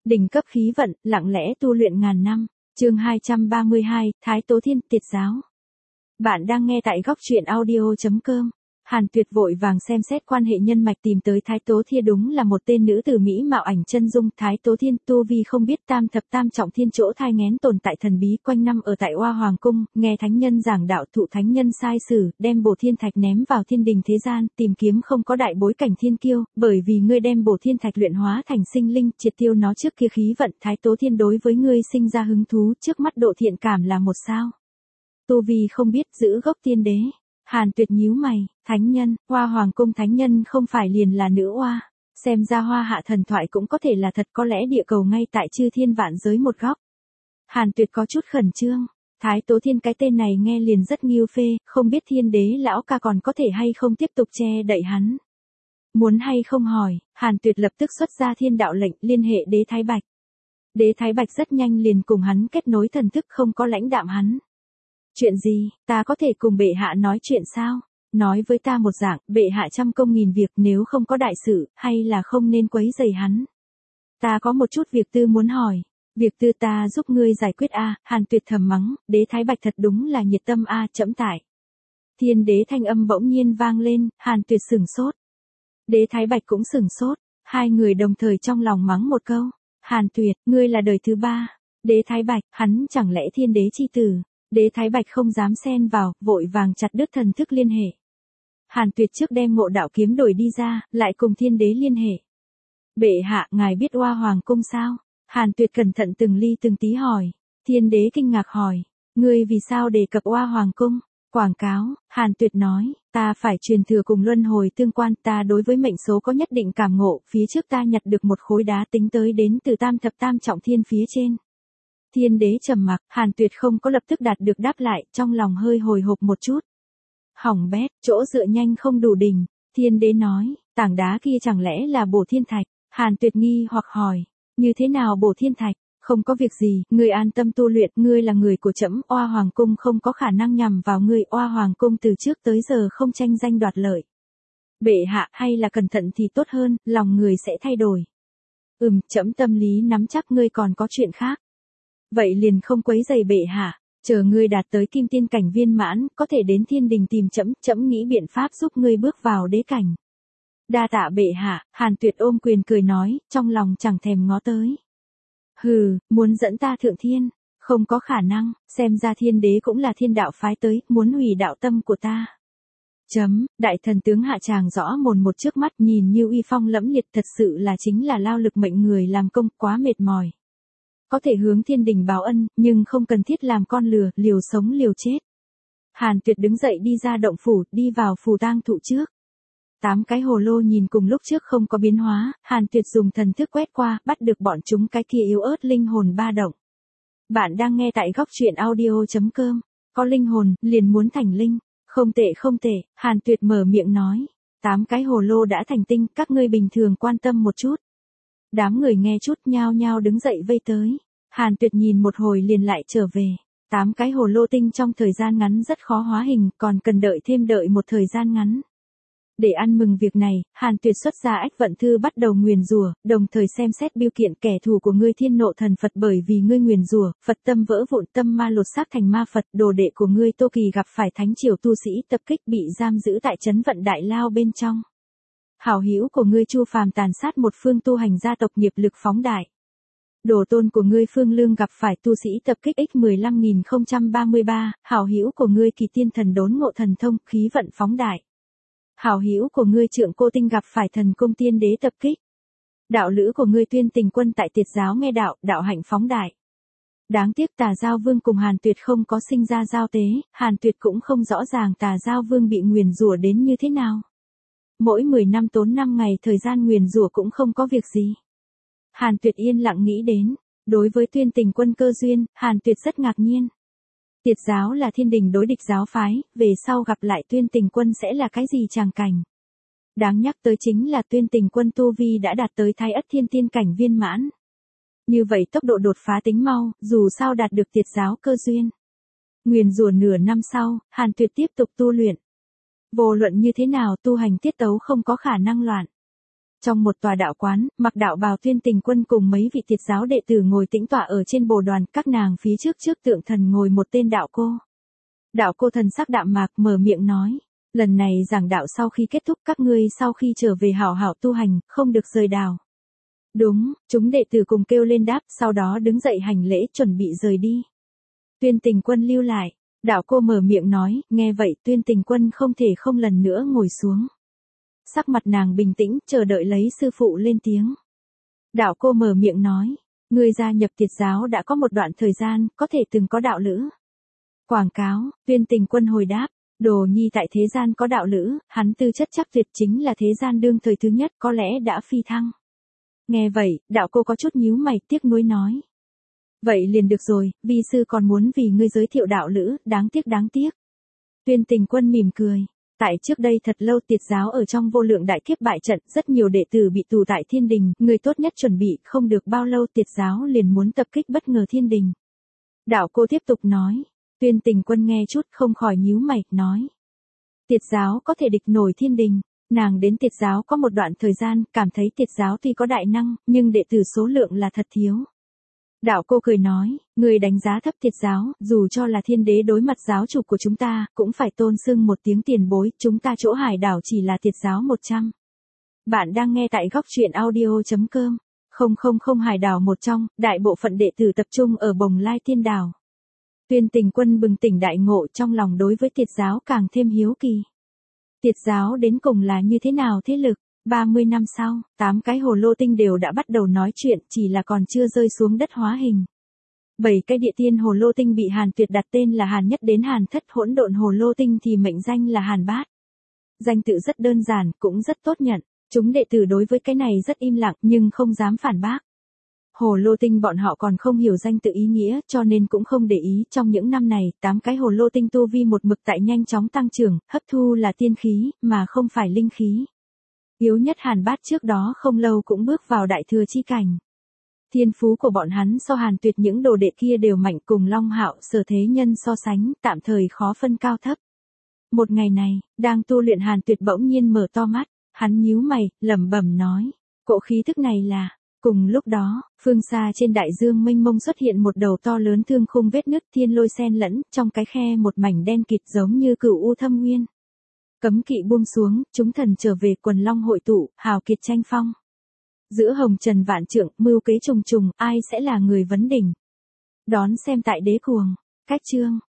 Đỉnh cấp khí vận, lặng lẽ tu luyện ngàn năm. Chương 232, Thái Tố Thiên, Tiệt giáo. Bạn đang nghe tại góc truyện audio.com. Hàn Tuyệt vội vàng xem xét quan hệ nhân mạch tìm tới Thái Tố Thiên, đúng là một tên nữ tử mỹ mạo ảnh chân dung. Thái Tố Thiên tu vi không biết tam thập tam trọng thiên, chỗ thai nghén tồn tại thần bí, quanh năm ở tại Oa Hoàng cung, nghe thánh nhân giảng đạo, thụ thánh nhân sai sử, đem Bổ Thiên Thạch ném vào thiên đình thế gian, tìm kiếm không có đại bối cảnh thiên kiêu, bởi vì ngươi đem Bổ Thiên Thạch luyện hóa thành sinh linh, triệt tiêu nó trước kia khí vận. Thái Tố Thiên đối với ngươi sinh ra hứng thú, trước mắt độ thiện cảm là một sao. Tu vi không biết, giữ gốc tiên đế. Hàn Tuyệt nhíu mày, thánh nhân, Hoa Hoàng cung thánh nhân không phải liền là nữ oa, xem ra Hoa Hạ thần thoại cũng có thể là thật, có lẽ địa cầu ngay tại chư thiên vạn giới một góc. Hàn Tuyệt có chút khẩn trương, Thái Tố Thiên cái tên này nghe liền rất nghiêu phê, không biết thiên đế lão ca còn có thể hay không tiếp tục che đậy hắn. Muốn hay không hỏi, Hàn Tuyệt lập tức xuất ra thiên đạo lệnh liên hệ đế Thái Bạch. Đế Thái Bạch rất nhanh liền cùng hắn kết nối thần thức, không có lãnh đạm hắn. Chuyện gì, ta có thể cùng bệ hạ nói chuyện sao? Nói với ta một dạng, bệ hạ trăm công nghìn việc, nếu không có đại sự, hay là không nên quấy rầy hắn. Ta có một chút việc tư muốn hỏi. Việc tư ta giúp ngươi giải quyết a. Hàn Tuyệt thầm mắng, đế Thái Bạch thật đúng là nhiệt tâm a. Chẫm tại. Thiên đế thanh âm bỗng nhiên vang lên, Hàn Tuyệt sửng sốt. Đế Thái Bạch cũng sửng sốt, hai người đồng thời trong lòng mắng một câu. Hàn Tuyệt, ngươi là đời thứ ba. Đế Thái Bạch, hắn chẳng lẽ thiên đế chi tử? Đế Thái Bạch không dám xen vào, vội vàng chặt đứt thần thức liên hệ. Hàn Tuyệt trước đem Ngộ Đạo kiếm đổi đi ra, lại cùng thiên đế liên hệ. Bệ hạ, ngài biết Oa Hoàng cung sao? Hàn Tuyệt cẩn thận từng ly từng tí hỏi. Thiên đế kinh ngạc hỏi, ngươi vì sao đề cập Oa Hoàng cung? Quảng cáo, Hàn Tuyệt nói, ta phải truyền thừa cùng luân hồi tương quan, ta đối với mệnh số có nhất định cảm ngộ, phía trước ta nhặt được một khối đá tính tới đến từ tam thập tam trọng thiên phía trên. Thiên đế trầm mặc, Hàn Tuyệt không có lập tức đạt được đáp lại, trong lòng hơi hồi hộp một chút. Hỏng bét, chỗ dựa nhanh không đủ đỉnh. Thiên đế nói, tảng đá kia chẳng lẽ là Bổ Thiên Thạch? Hàn Tuyệt nghi hoặc hỏi, như thế nào Bổ Thiên Thạch? Không có việc gì, ngươi an tâm tu luyện, ngươi là người của trẫm, Oa Hoàng cung không có khả năng nhằm vào ngươi, Oa Hoàng cung từ trước tới giờ không tranh danh đoạt lợi. Bệ hạ, hay là cẩn thận thì tốt hơn, lòng người sẽ thay đổi. Trẫm tâm lý nắm chắc, ngươi còn có chuyện khác. Vậy liền không quấy rầy bệ hạ, chờ ngươi đạt tới kim tiên cảnh viên mãn, có thể đến thiên đình tìm trẫm, trẫm nghĩ biện pháp giúp ngươi bước vào đế cảnh. Đa tạ bệ hạ. Hàn Tuyệt ôm quyền cười nói, trong lòng chẳng thèm ngó tới. Hừ, muốn dẫn ta thượng thiên, không có khả năng, xem ra thiên đế cũng là thiên đạo phái tới, muốn hủy đạo tâm của ta. Đại thần tướng hạ tràng rõ mồn một trước mắt, nhìn như uy phong lẫm liệt, thật sự là chính là lao lực mệnh người làm công, quá mệt mỏi. Có thể hướng thiên đình báo ân, nhưng không cần thiết làm con lừa, liều sống liều chết. Hàn Tuyệt đứng dậy đi ra động phủ, đi vào phù tang thụ trước. 8 cái hồ lô nhìn cùng lúc trước không có biến hóa, Hàn Tuyệt dùng thần thức quét qua, bắt được bọn chúng cái kia yếu ớt linh hồn ba động. Bạn đang nghe tại góc truyện audio.com, có linh hồn, liền muốn thành linh. Không tệ không tệ, Hàn Tuyệt mở miệng nói. 8 cái hồ lô đã thành tinh, các ngươi bình thường quan tâm một chút. Đám người nghe chút nhao nhao đứng dậy vây tới. Hàn Tuyệt nhìn một hồi liền lại trở về. 8 cái hồ lô tinh trong thời gian ngắn rất khó hóa hình, còn cần đợi một thời gian ngắn. Để ăn mừng việc này, Hàn Tuyệt xuất ra ách vận thư bắt đầu nguyền rủa, đồng thời xem xét biêu kiện kẻ thù của ngươi Thiên Nộ Thần Phật, bởi vì ngươi nguyền rủa, Phật tâm vỡ vụn, tâm ma lột xác thành ma Phật, đồ đệ của ngươi Tô Kỳ gặp phải thánh triều tu sĩ tập kích, bị giam giữ tại trấn Vận Đại Lao bên trong. Hảo hữu của ngươi Chu Phàm tàn sát một phương tu hành gia tộc, nghiệp lực phóng đại. Đồ tôn của ngươi Phương Lương gặp phải tu sĩ tập kích X15033, hảo hữu của ngươi Kỳ Tiên Thần đốn ngộ thần thông, khí vận phóng đại. Hảo hữu của ngươi Trượng Cô Tinh gặp phải thần cung tiên đế tập kích. Đạo lữ của ngươi Tuyên Tình Quân tại tiệt giáo nghe đạo, đạo hạnh phóng đại. Đáng tiếc Tà Giao Vương cùng Hàn Tuyệt không có sinh ra giao tế, Hàn Tuyệt cũng không rõ ràng Tà Giao Vương bị nguyền rủa đến như thế nào. Mỗi 10 năm tốn 5 ngày thời gian nguyền rủa cũng không có việc gì. Hàn Tuyệt yên lặng nghĩ đến, đối với Tuyên Tình Quân cơ duyên, Hàn Tuyệt rất ngạc nhiên. Tiệt giáo là thiên đình đối địch giáo phái, về sau gặp lại Tuyên Tình Quân sẽ là cái gì tràng cảnh. Đáng nhắc tới chính là Tuyên Tình Quân tu vi đã đạt tới Thái Ất Thiên Tiên cảnh viên mãn. Như vậy tốc độ đột phá tính mau, dù sao đạt được tiệt giáo cơ duyên. Nguyền rủa nửa năm sau, Hàn Tuyệt tiếp tục tu luyện. Vô luận như thế nào tu hành tiết tấu không có khả năng loạn. Trong một tòa đạo quán, mặc đạo bào Tuyên Tình Quân cùng mấy vị tiệt giáo đệ tử ngồi tĩnh tọa ở trên bồ đoàn, các nàng phía trước tượng thần ngồi một tên đạo cô. Đạo cô thần sắc đạm mạc mở miệng nói, lần này giảng đạo sau khi kết thúc các ngươi sau khi trở về hảo hảo tu hành, không được rời đạo. Đúng, chúng đệ tử cùng kêu lên đáp, sau đó đứng dậy hành lễ chuẩn bị rời đi. Tuyên Tình Quân lưu lại, đạo cô mở miệng nói, nghe vậy Tuyên Tình Quân không thể không lần nữa ngồi xuống. Sắc mặt nàng bình tĩnh, chờ đợi lấy sư phụ lên tiếng. Đạo cô mở miệng nói, ngươi gia nhập tiệt giáo đã có một đoạn thời gian, có thể từng có đạo lữ. Quảng cáo, Tuyên Tình Quân hồi đáp, đồ nhi tại thế gian có đạo lữ, hắn tư chất chắc tuyệt chính là thế gian đương thời thứ nhất, có lẽ đã phi thăng. Nghe vậy, đạo cô có chút nhíu mày tiếc nuối nói. Vậy liền được rồi, vi sư còn muốn vì ngươi giới thiệu đạo lữ, đáng tiếc. Tuyên Tình Quân mỉm cười. Tại trước đây thật lâu tiệt giáo ở trong vô lượng đại kiếp bại trận, rất nhiều đệ tử bị tù tại thiên đình, người tốt nhất chuẩn bị, không được bao lâu tiệt giáo liền muốn tập kích bất ngờ thiên đình. Đạo cô tiếp tục nói, Tuyên Tình Quân nghe chút không khỏi nhíu mày, nói. Tiệt giáo có thể địch nổi thiên đình, nàng đến tiệt giáo có một đoạn thời gian, cảm thấy tiệt giáo tuy có đại năng, nhưng đệ tử số lượng là thật thiếu. Đạo cô cười nói, người đánh giá thấp tiệt giáo, dù cho là thiên đế đối mặt giáo chủ của chúng ta, cũng phải tôn xưng một tiếng tiền bối, chúng ta chỗ hải đảo chỉ là tiệt giáo 100. Bạn đang nghe tại góc truyện audio.com. Không hải đảo một trong, đại bộ phận đệ tử tập trung ở Bồng Lai Tiên Đảo. Tuyên Tình Quân bừng tỉnh đại ngộ trong lòng đối với tiệt giáo càng thêm hiếu kỳ. Tiệt giáo đến cùng là như thế nào thế lực? 30 năm sau, 8 cái hồ lô tinh đều đã bắt đầu nói chuyện, chỉ là còn chưa rơi xuống đất hóa hình. 7 cái địa tiên hồ lô tinh bị Hàn Tuyệt đặt tên là Hàn Nhất đến Hàn Thất, hỗn độn hồ lô tinh thì mệnh danh là Hàn Bát. Danh tự rất đơn giản, cũng rất tốt nhận. Chúng đệ tử đối với cái này rất im lặng nhưng không dám phản bác. Hồ lô tinh bọn họ còn không hiểu danh tự ý nghĩa cho nên cũng không để ý. Trong những năm này, 8 cái hồ lô tinh tu vi một mực tại nhanh chóng tăng trưởng, hấp thu là tiên khí, mà không phải linh khí. Yếu nhất Hàn Bát trước đó không lâu cũng bước vào đại thừa chi cảnh. Thiên phú của bọn hắn so Hàn Tuyệt những đồ đệ kia đều mạnh, cùng Long Hạo, Sở Thế Nhân so sánh, tạm thời khó phân cao thấp. Một ngày này, đang tu luyện Hàn Tuyệt bỗng nhiên mở to mắt, hắn nhíu mày, lẩm bẩm nói, cỗ khí thức này là. Cùng lúc đó, phương xa trên đại dương mênh mông xuất hiện một đầu to lớn thương khung vết nứt, thiên lôi xen lẫn, trong cái khe một mảnh đen kịt giống như cửu u thâm nguyên. Cấm kỵ buông xuống, chúng thần trở về, quần long hội tụ, hào kiệt tranh phong. Giữa hồng trần vạn trượng, mưu kế trùng trùng, ai sẽ là người vấn đỉnh? Đón xem tại Đế Cuồng. Cách chương.